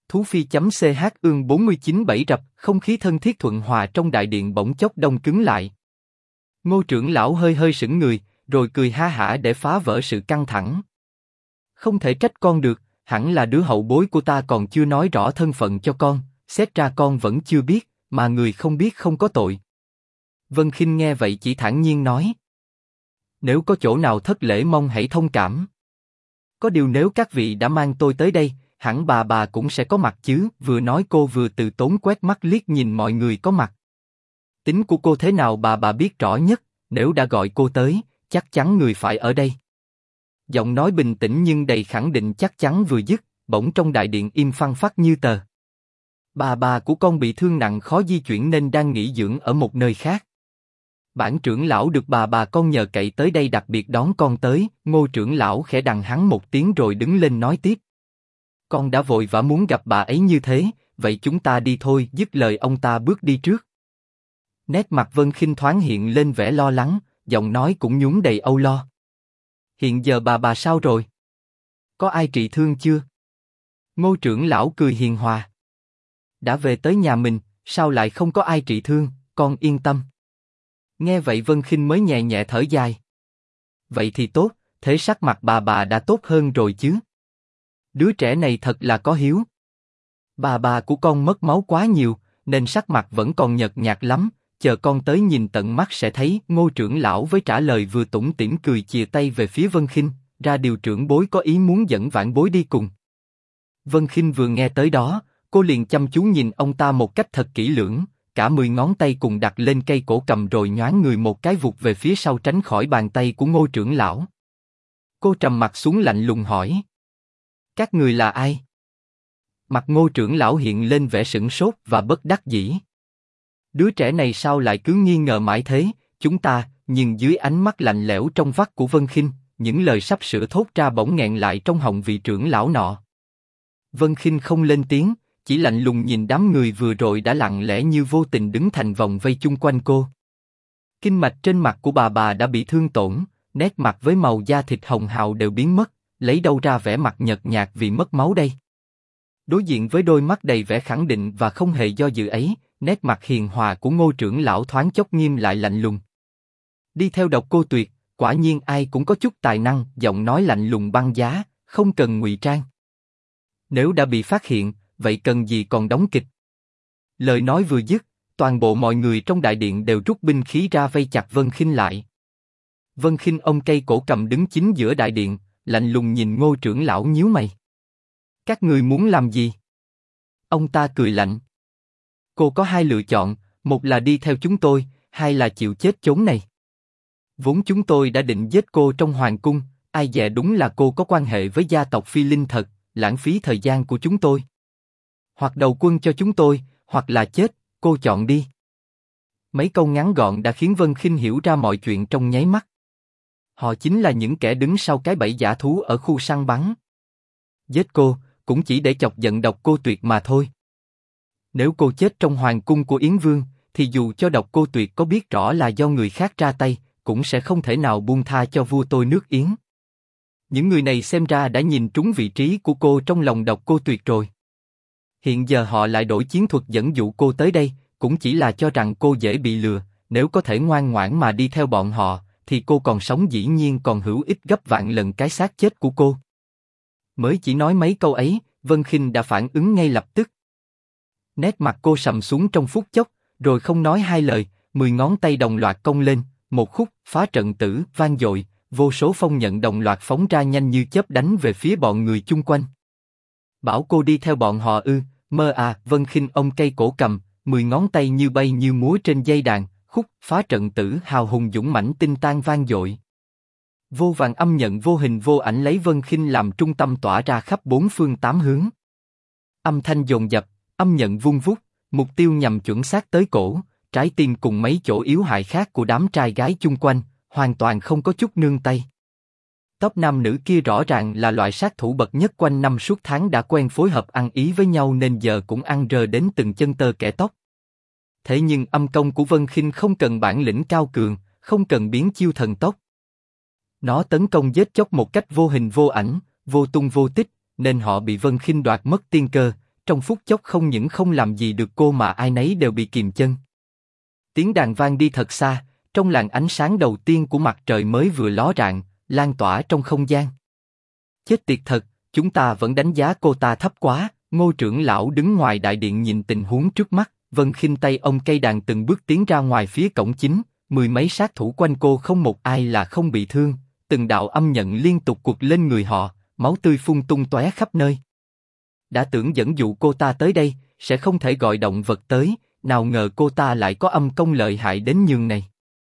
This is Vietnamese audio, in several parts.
Thú Phi.ch ương 49-7 rập, không khí thân thiết thuận hòa trong đại điện bỗng chốc đông cứng lại. Ngô trưởng lão hơi hơi sững người, rồi cười ha hả để phá vỡ sự căng thẳng. Không thể trách con được, hẳn là đứa hậu bối của ta còn chưa nói rõ thân phận cho con, xét ra con vẫn chưa biết, mà người không biết không có tội. Vân Khinh nghe vậy chỉ thản nhiên nói. Nếu có chỗ nào thất lễ mong hãy thông cảm. Có điều nếu các vị đã mang tôi tới đây, hẳn bà cũng sẽ có mặt chứ. Vừa nói cô vừa từ tốn quét mắt liếc nhìn mọi người có mặt. Tính của cô thế nào bà biết rõ nhất, nếu đã gọi cô tới, chắc chắn người phải ở đây. Giọng nói bình tĩnh nhưng đầy khẳng định chắc chắn vừa dứt, bỗng trong đại điện im phăng phắc như tờ. Bà của con bị thương nặng khó di chuyển nên đang nghỉ dưỡng ở một nơi khác. Bản trưởng lão được bà con nhờ cậy tới đây đặc biệt đón con tới. Ngô trưởng lão khẽ đằng hắn một tiếng rồi đứng lên nói tiếp. Con đã vội vã muốn gặp bà ấy như thế, vậy chúng ta đi thôi. Dứt lời ông ta bước đi trước. Nét mặt Vân Khinh thoáng hiện lên vẻ lo lắng, giọng nói cũng nhuốm đầy âu lo. Hiện giờ bà sao rồi? Có ai trị thương chưa? Ngô trưởng lão cười hiền hòa. Đã về tới nhà mình, sao lại không có ai trị thương, con yên tâm. Nghe vậy Vân Khinh mới nhẹ nhẹ thở dài. Vậy thì tốt, thế sắc mặt bà đã tốt hơn rồi chứ? Đứa trẻ này thật là có hiếu. Bà của con mất máu quá nhiều, nên sắc mặt vẫn còn nhợt nhạt lắm, chờ con tới nhìn tận mắt sẽ thấy. Ngô trưởng lão với trả lời vừa tủm tỉm cười chìa tay về phía Vân Khinh, ra điều trưởng bối có ý muốn dẫn vãn bối đi cùng. Vân Khinh vừa nghe tới đó, cô liền chăm chú nhìn ông ta một cách thật kỹ lưỡng, cả 10 ngón tay cùng đặt lên cây cổ cầm rồi nhoáng người một cái vụt về phía sau tránh khỏi bàn tay của Ngô trưởng lão. Cô trầm mặt xuống lạnh lùng hỏi. Các người là ai? Mặt Ngô trưởng lão hiện lên vẻ sửng sốt và bất đắc dĩ. Đứa trẻ này sao lại cứ nghi ngờ mãi thế, chúng ta, nhưng dưới ánh mắt lạnh lẽo trong vắt của Vân Khinh, những lời sắp sửa thốt ra bỗng nghẹn lại trong họng vị trưởng lão nọ. Vân Khinh không lên tiếng, chỉ lạnh lùng nhìn đám người vừa rồi đã lặng lẽ như vô tình đứng thành vòng vây chung quanh cô. Kinh mạch trên mặt của bà đã bị thương tổn, nét mặt với màu da thịt hồng hào đều biến mất, lấy đâu ra vẻ mặt nhợt nhạt vì mất máu đây? Đối diện với đôi mắt đầy vẻ khẳng định và không hề do dự ấy, nét mặt hiền hòa của Ngô trưởng lão thoáng chốc nghiêm lại lạnh lùng. Đi theo Độc Cô Tuyệt, quả nhiên ai cũng có chút tài năng. Giọng nói lạnh lùng băng giá, không cần ngụy trang. Nếu đã bị phát hiện, vậy cần gì còn đóng kịch? Lời nói vừa dứt, toàn bộ mọi người trong đại điện đều rút binh khí ra vây chặt Vân Khinh lại. Vân Khinh ôm cây cổ cầm đứng chính giữa đại điện, lạnh lùng nhìn Ngô trưởng lão nhíu mày. Các người muốn làm gì? Ông ta cười lạnh. Cô có hai lựa chọn, một là đi theo chúng tôi, hai là chịu chết chốn này. Vốn chúng tôi đã định giết cô trong hoàng cung, ai dè đúng là cô có quan hệ với gia tộc Phi Linh thật, lãng phí thời gian của chúng tôi. Hoặc đầu quân cho chúng tôi, hoặc là chết, cô chọn đi. Mấy câu ngắn gọn đã khiến Vân Khinh hiểu ra mọi chuyện trong nháy mắt. Họ chính là những kẻ đứng sau cái bẫy dã thú ở khu săn bắn. Giết cô, cũng chỉ để chọc giận Độc Cô Tuyệt mà thôi. Nếu cô chết trong hoàng cung của Yến Vương, thì dù cho Độc Cô Tuyệt có biết rõ là do người khác ra tay, cũng sẽ không thể nào buông tha cho vua tôi nước Yến. Những người này xem ra đã nhìn trúng vị trí của cô trong lòng Độc Cô Tuyệt rồi. Hiện giờ họ lại đổi chiến thuật dẫn dụ cô tới đây, cũng chỉ là cho rằng cô dễ bị lừa. Nếu có thể ngoan ngoãn mà đi theo bọn họ, thì cô còn sống dĩ nhiên còn hữu ích gấp vạn lần cái xác chết của cô. Mới chỉ nói mấy câu ấy, Vân Khinh đã phản ứng ngay lập tức. Nét mặt cô sầm xuống trong phút chốc, rồi không nói hai lời, 10 ngón tay đồng loạt cong lên, một khúc phá trận tử vang dội, vô số phong nhận đồng loạt phóng ra nhanh như chớp đánh về phía bọn người chung quanh. Bảo cô đi theo bọn họ ư? Mơ à! Vân Khinh ôm cây cổ cầm, 10 ngón tay như bay như múa trên dây đàn, khúc phá trận tử hào hùng dũng mãnh tinh tan vang dội. Vô vàn âm nhận vô hình vô ảnh lấy Vân Khinh làm trung tâm tỏa ra khắp bốn phương tám hướng. Âm thanh dồn dập, âm nhận vung vút, mục tiêu nhằm chuẩn xác tới cổ, trái tim cùng mấy chỗ yếu hại khác của đám trai gái chung quanh, hoàn toàn không có chút nương tay. Top nam nữ kia rõ ràng là loại sát thủ bậc nhất, quanh năm suốt tháng đã quen phối hợp ăn ý với nhau nên giờ cũng ăn rờ đến từng chân tơ kẽ tóc. Thế nhưng âm công của Vân Khinh không cần bản lĩnh cao cường, không cần biến chiêu thần tốc. Nó tấn công giết chóc một cách vô hình vô ảnh, vô tung vô tích, nên họ bị Vân Khinh đoạt mất tiên cơ, trong phút chốc không những không làm gì được cô mà ai nấy đều bị kìm chân. Tiếng đàn vang đi thật xa, trong làn ánh sáng đầu tiên của mặt trời mới vừa ló rạng, lan tỏa trong không gian. Chết tiệt thật, chúng ta vẫn đánh giá cô ta thấp quá. Ngô trưởng lão đứng ngoài đại điện nhìn tình huống trước mắt, Vân Khinh tay ông cây đàn từng bước tiến ra ngoài phía cổng chính, mười mấy sát thủ quanh cô không một ai là không bị thương, từng đạo âm nhận liên tục quật lên người họ, máu tươi phun tung tóe khắp nơi. Đã tưởng dẫn dụ cô ta tới đây, sẽ không thể gọi động vật tới, nào ngờ cô ta lại có âm công lợi hại đến nhường này.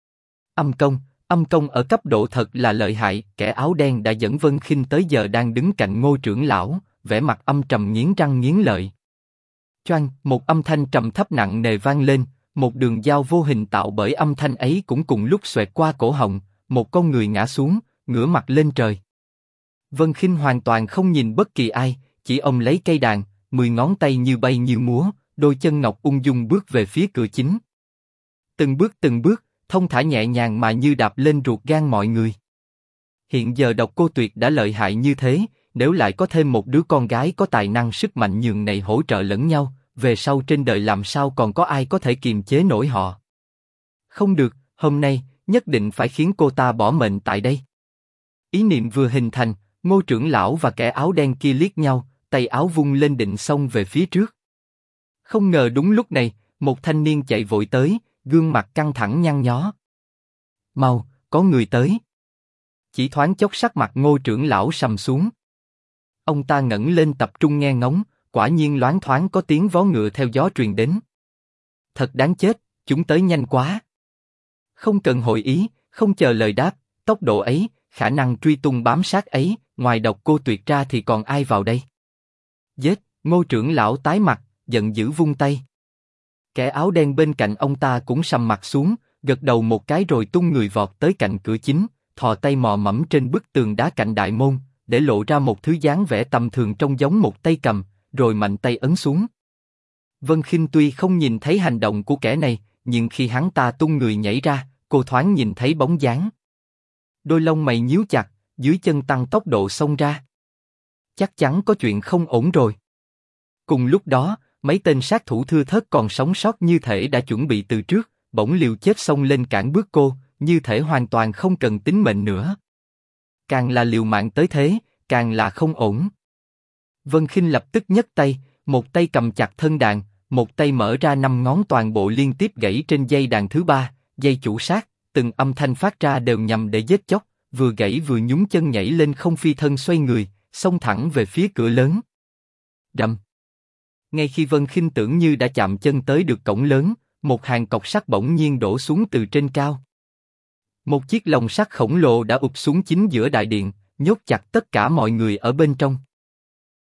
Âm công ở cấp độ thật là lợi hại. Kẻ áo đen đã dẫn Vân Khinh tới giờ đang đứng cạnh Ngô trưởng lão, vẻ mặt âm trầm nghiến răng nghiến lợi. Choang, một âm thanh trầm thấp nặng nề vang lên, một đường dao vô hình tạo bởi âm thanh ấy cũng cùng lúc xoẹt qua cổ họng, một con người ngã xuống, ngửa mặt lên trời. Vân Khinh hoàn toàn không nhìn bất kỳ ai, chỉ ôm lấy cây đàn, 10 ngón tay như bay như múa, đôi chân ngọc ung dung bước về phía cửa chính. Từng bước, thông thả nhẹ nhàng mà như đạp lên ruột gan mọi người. Hiện giờ Độc Cô Tuyệt đã lợi hại như thế, nếu lại có thêm một đứa con gái có tài năng sức mạnh nhường này hỗ trợ lẫn nhau, về sau trên đời làm sao còn có ai có thể kiềm chế nổi họ. Không được, hôm nay, nhất định phải khiến cô ta bỏ mệnh tại đây. Ý niệm vừa hình thành, Ngô trưởng lão và kẻ áo đen kia liếc nhau, tay áo vung lên định xông về phía trước. Không ngờ đúng lúc này, một thanh niên chạy vội tới, gương mặt căng thẳng nhăn nhó. Mau, có người tới. Chỉ thoáng chốc sắc mặt Ngô trưởng lão sầm xuống. Ông ta ngẩng lên tập trung nghe ngóng, quả nhiên loáng thoáng có tiếng vó ngựa theo gió truyền đến. Thật đáng chết, chúng tới nhanh quá. Không cần hội ý, không chờ lời đáp, tốc độ ấy, khả năng truy tung bám sát ấy, ngoài Độc Cô Tuyệt ra thì còn ai vào đây? Giết! Ngô trưởng lão tái mặt, giận dữ vung tay. Kẻ áo đen bên cạnh ông ta cũng sầm mặt xuống, gật đầu một cái rồi tung người vọt tới cạnh cửa chính, thò tay mò mẫm trên bức tường đá cạnh đại môn, để lộ ra một thứ dáng vẻ tầm thường trông giống một tay cầm, rồi mạnh tay ấn xuống. Vân Khinh tuy không nhìn thấy hành động của kẻ này, nhưng khi hắn ta tung người nhảy ra, cô thoáng nhìn thấy bóng dáng. Đôi lông mày nhíu chặt, dưới chân tăng tốc độ xông ra. Chắc chắn có chuyện không ổn rồi. Cùng lúc đó, mấy tên sát thủ thưa thớt còn sống sót như thể đã chuẩn bị từ trước, bỗng liều chết xông lên cản bước cô, như thể hoàn toàn không cần tính mệnh nữa. Càng là liều mạng tới thế, càng là không ổn. Vân Khinh lập tức nhấc tay, một tay cầm chặt thân đàn, một tay mở ra 5 ngón toàn bộ liên tiếp gãy trên dây đàn thứ 3, dây chủ sát, từng âm thanh phát ra đều nhằm để giết chóc, vừa gãy vừa nhún chân nhảy lên không phi thân xoay người, xông thẳng về phía cửa lớn. Đầm. Ngay khi Vân Khinh tưởng như đã chạm chân tới được cổng lớn, một hàng cọc sắt bỗng nhiên đổ xuống từ trên cao. Một chiếc lồng sắt khổng lồ đã ụp xuống chính giữa đại điện, nhốt chặt tất cả mọi người ở bên trong.